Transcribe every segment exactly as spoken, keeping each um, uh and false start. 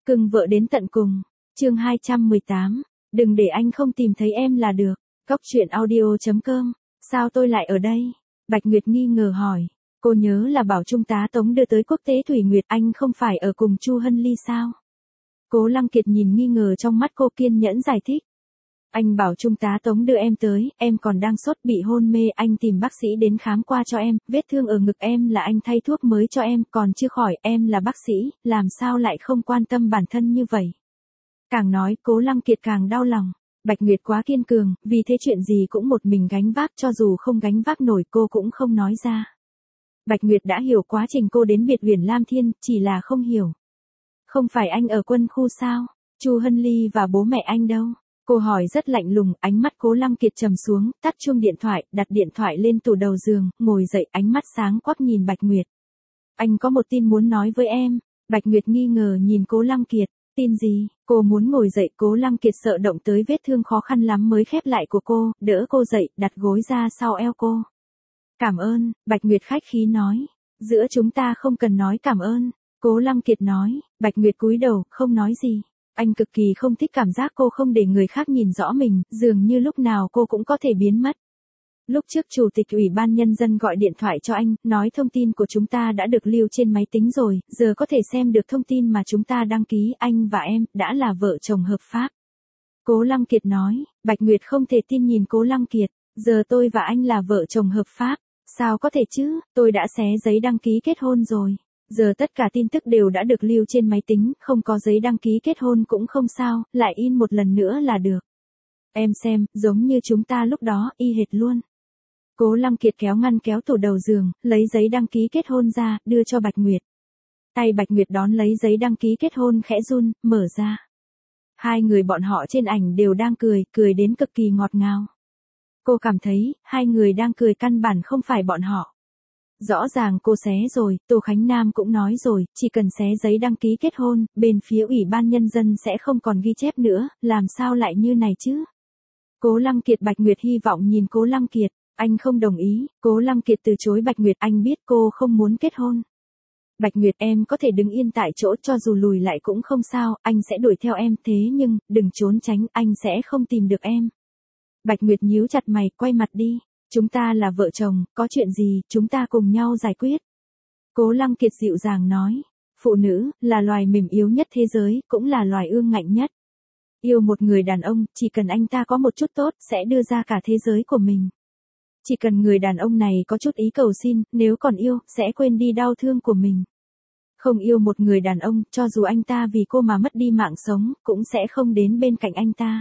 Cưng vợ đến tận cùng. Chương hai trăm mười tám. Đừng để anh không tìm thấy em là được. Cốc truyện audio chấm com. Sao tôi lại ở đây? Bạch Nguyệt nghi ngờ hỏi. Cô nhớ là bảo Trung tá Tống đưa tới Quốc tế Thủy Nguyệt, anh không phải ở cùng Chu Hân Ly sao? Cố Lăng Kiệt nhìn nghi ngờ trong mắt cô, kiên nhẫn giải thích. Anh bảo Trung tá Tống đưa em tới, em còn đang sốt bị hôn mê, anh tìm bác sĩ đến khám qua cho em, vết thương ở ngực em là anh thay thuốc mới cho em, còn chưa khỏi, em là bác sĩ, làm sao lại không quan tâm bản thân như vậy? Càng nói, Cố Lăng Kiệt càng đau lòng. Bạch Nguyệt quá kiên cường, vì thế chuyện gì cũng một mình gánh vác, cho dù không gánh vác nổi cô cũng không nói ra. Bạch Nguyệt đã hiểu quá trình cô đến biệt viện Lam Thiên, chỉ là không hiểu. Không phải anh ở quân khu sao? Chu Hân Ly và bố mẹ anh đâu? Cô hỏi rất lạnh lùng, ánh mắt Cố Lăng Kiệt trầm xuống, tắt chuông điện thoại, đặt điện thoại lên tủ đầu giường, ngồi dậy, ánh mắt sáng quắc nhìn Bạch Nguyệt. Anh có một tin muốn nói với em. Bạch Nguyệt nghi ngờ nhìn Cố Lăng Kiệt. Tin gì? Cô muốn ngồi dậy, Cố Lăng Kiệt sợ động tới vết thương khó khăn lắm mới khép lại của cô, đỡ cô dậy, đặt gối ra sau eo cô. Cảm ơn, Bạch Nguyệt khách khí nói. Giữa chúng ta không cần nói cảm ơn. Cố Lăng Kiệt nói. Bạch Nguyệt cúi đầu, không nói gì. Anh cực kỳ không thích cảm giác cô không để người khác nhìn rõ mình, dường như lúc nào cô cũng có thể biến mất. Lúc trước Chủ tịch Ủy ban Nhân dân gọi điện thoại cho anh, nói thông tin của chúng ta đã được lưu trên máy tính rồi, giờ có thể xem được thông tin mà chúng ta đăng ký, anh và em, đã là vợ chồng hợp pháp. Cố Lăng Kiệt nói. Bạch Nguyệt không thể tin nhìn Cố Lăng Kiệt, giờ tôi và anh là vợ chồng hợp pháp, sao có thể chứ, tôi đã xé giấy đăng ký kết hôn rồi. Giờ tất cả tin tức đều đã được lưu trên máy tính, không có giấy đăng ký kết hôn cũng không sao, lại in một lần nữa là được. Em xem, giống như chúng ta lúc đó, y hệt luôn. Cố Lăng Kiệt kéo ngăn kéo tủ đầu giường, lấy giấy đăng ký kết hôn ra, đưa cho Bạch Nguyệt. Tay Bạch Nguyệt đón lấy giấy đăng ký kết hôn khẽ run, mở ra. Hai người bọn họ trên ảnh đều đang cười, cười đến cực kỳ ngọt ngào. Cô cảm thấy, hai người đang cười căn bản không phải bọn họ. Rõ ràng cô xé rồi, Tô Khánh Nam cũng nói rồi, chỉ cần xé giấy đăng ký kết hôn, bên phía Ủy ban Nhân dân sẽ không còn ghi chép nữa, làm sao lại như này chứ? Cố Lăng Kiệt. Bạch Nguyệt hy vọng nhìn Cố Lăng Kiệt, anh không đồng ý. Cố Lăng Kiệt từ chối Bạch Nguyệt, anh biết cô không muốn kết hôn. Bạch Nguyệt, em có thể đứng yên tại chỗ, cho dù lùi lại cũng không sao, anh sẽ đuổi theo em, thế nhưng, đừng trốn tránh, anh sẽ không tìm được em. Bạch Nguyệt nhíu chặt mày, quay mặt đi. Chúng ta là vợ chồng, có chuyện gì, chúng ta cùng nhau giải quyết. Cố Lăng Kiệt dịu dàng nói. Phụ nữ, là loài mềm yếu nhất thế giới, cũng là loài ương ngạnh nhất. Yêu một người đàn ông, chỉ cần anh ta có một chút tốt, sẽ đưa ra cả thế giới của mình. Chỉ cần người đàn ông này có chút ý cầu xin, nếu còn yêu, sẽ quên đi đau thương của mình. Không yêu một người đàn ông, cho dù anh ta vì cô mà mất đi mạng sống, cũng sẽ không đến bên cạnh anh ta.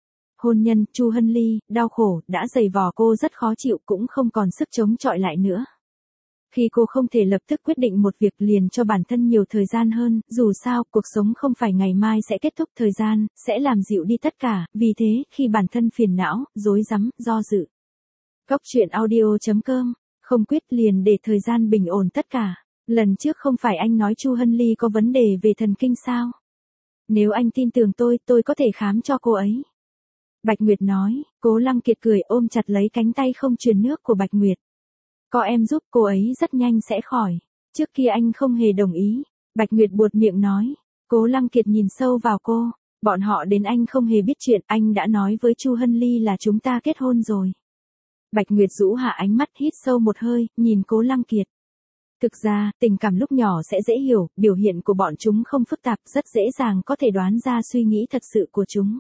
Hôn nhân, Chu Hân Ly, đau khổ, đã dày vò cô rất khó chịu, cũng không còn sức chống chọi lại nữa. Khi cô không thể lập tức quyết định một việc, liền cho bản thân nhiều thời gian hơn, dù sao, cuộc sống không phải ngày mai sẽ kết thúc, thời gian sẽ làm dịu đi tất cả, vì thế, khi bản thân phiền não, rối rắm, do dự. Cốc truyện audio chấm com, không quyết liền để thời gian bình ổn tất cả. Lần trước không phải anh nói Chu Hân Ly có vấn đề về thần kinh sao? Nếu anh tin tưởng tôi, tôi có thể khám cho cô ấy. Bạch Nguyệt nói. Cố Lăng Kiệt cười, ôm chặt lấy cánh tay không truyền nước của Bạch Nguyệt. Có em giúp, cô ấy rất nhanh sẽ khỏi. Trước kia anh không hề đồng ý. Bạch Nguyệt buột miệng nói. Cố Lăng Kiệt nhìn sâu vào cô. Bọn họ đến anh không hề biết chuyện, anh đã nói với Chu Hân Ly là chúng ta kết hôn rồi. Bạch Nguyệt rũ hạ ánh mắt, hít sâu một hơi, nhìn Cố Lăng Kiệt. Thực ra, tình cảm lúc nhỏ sẽ dễ hiểu, biểu hiện của bọn chúng không phức tạp, rất dễ dàng có thể đoán ra suy nghĩ thật sự của chúng.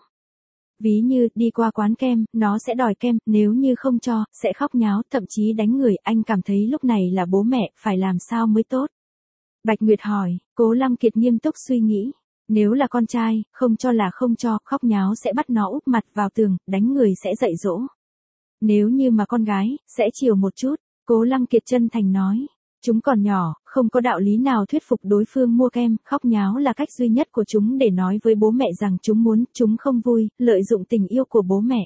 Ví như, đi qua quán kem, nó sẽ đòi kem, nếu như không cho, sẽ khóc nháo, thậm chí đánh người, anh cảm thấy lúc này là bố mẹ, phải làm sao mới tốt? Bạch Nguyệt hỏi. Cố Lăng Kiệt nghiêm túc suy nghĩ. Nếu là con trai, không cho là không cho, khóc nháo sẽ bắt nó úp mặt vào tường, đánh người sẽ dạy dỗ. Nếu như mà con gái, sẽ chiều một chút. Cố Lăng Kiệt chân thành nói. Chúng còn nhỏ, không có đạo lý nào thuyết phục đối phương mua kem, khóc nháo là cách duy nhất của chúng để nói với bố mẹ rằng chúng muốn, chúng không vui, lợi dụng tình yêu của bố mẹ.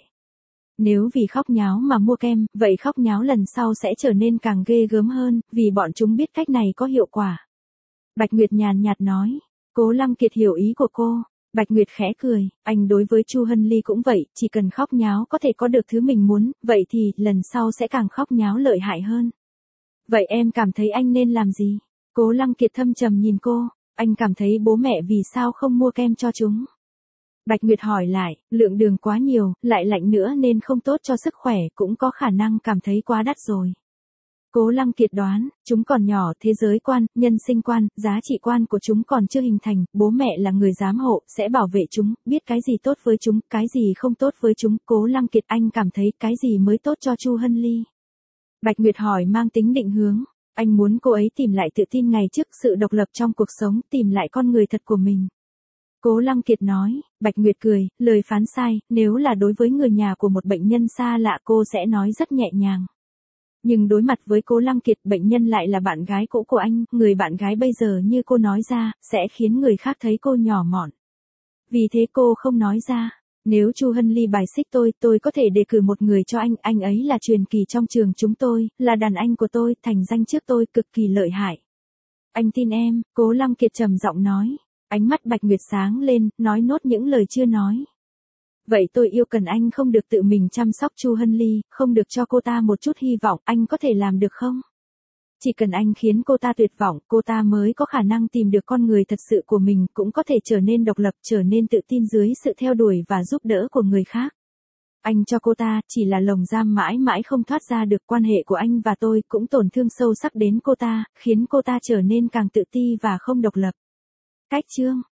Nếu vì khóc nháo mà mua kem, vậy khóc nháo lần sau sẽ trở nên càng ghê gớm hơn, vì bọn chúng biết cách này có hiệu quả. Bạch Nguyệt nhàn nhạt nói. Cố Lăng Kiệt hiểu ý của cô. Bạch Nguyệt khẽ cười, anh đối với Chu Hân Ly cũng vậy, chỉ cần khóc nháo có thể có được thứ mình muốn, vậy thì lần sau sẽ càng khóc nháo lợi hại hơn. Vậy em cảm thấy anh nên làm gì? Cố Lăng Kiệt thâm trầm nhìn cô. Anh cảm thấy bố mẹ vì sao không mua kem cho chúng? Bạch Nguyệt hỏi lại, lượng đường quá nhiều, lại lạnh nữa nên không tốt cho sức khỏe, cũng có khả năng cảm thấy quá đắt rồi. Cố Lăng Kiệt đoán, chúng còn nhỏ, thế giới quan, nhân sinh quan, giá trị quan của chúng còn chưa hình thành, bố mẹ là người giám hộ, sẽ bảo vệ chúng, biết cái gì tốt với chúng, cái gì không tốt với chúng. Cố Lăng Kiệt, anh cảm thấy cái gì mới tốt cho Chu Hân Ly? Bạch Nguyệt hỏi mang tính định hướng. Anh muốn cô ấy tìm lại tự tin ngày trước, sự độc lập trong cuộc sống, tìm lại con người thật của mình. Cố Lăng Kiệt nói. Bạch Nguyệt cười, lời phán sai, nếu là đối với người nhà của một bệnh nhân xa lạ cô sẽ nói rất nhẹ nhàng. Nhưng đối mặt với Cố Lăng Kiệt, bệnh nhân lại là bạn gái cũ của anh, người bạn gái bây giờ như cô nói ra, sẽ khiến người khác thấy cô nhỏ mọn. Vì thế cô không nói ra. Nếu Chu Hân Ly bài xích tôi, tôi có thể đề cử một người cho anh, anh ấy là truyền kỳ trong trường chúng tôi, là đàn anh của tôi, thành danh trước tôi, cực kỳ lợi hại. Anh tin em, Cố Lăng Kiệt trầm giọng nói. Ánh mắt Bạch Nguyệt sáng lên, nói nốt những lời chưa nói. Vậy tôi yêu cần anh không được tự mình chăm sóc Chu Hân Ly, không được cho cô ta một chút hy vọng, anh có thể làm được không? Chỉ cần anh khiến cô ta tuyệt vọng, cô ta mới có khả năng tìm được con người thật sự của mình, cũng có thể trở nên độc lập, trở nên tự tin dưới sự theo đuổi và giúp đỡ của người khác. Anh cho cô ta, chỉ là lồng giam mãi mãi không thoát ra được. Quan hệ của anh và tôi cũng tổn thương sâu sắc đến cô ta, khiến cô ta trở nên càng tự ti và không độc lập. Cách chương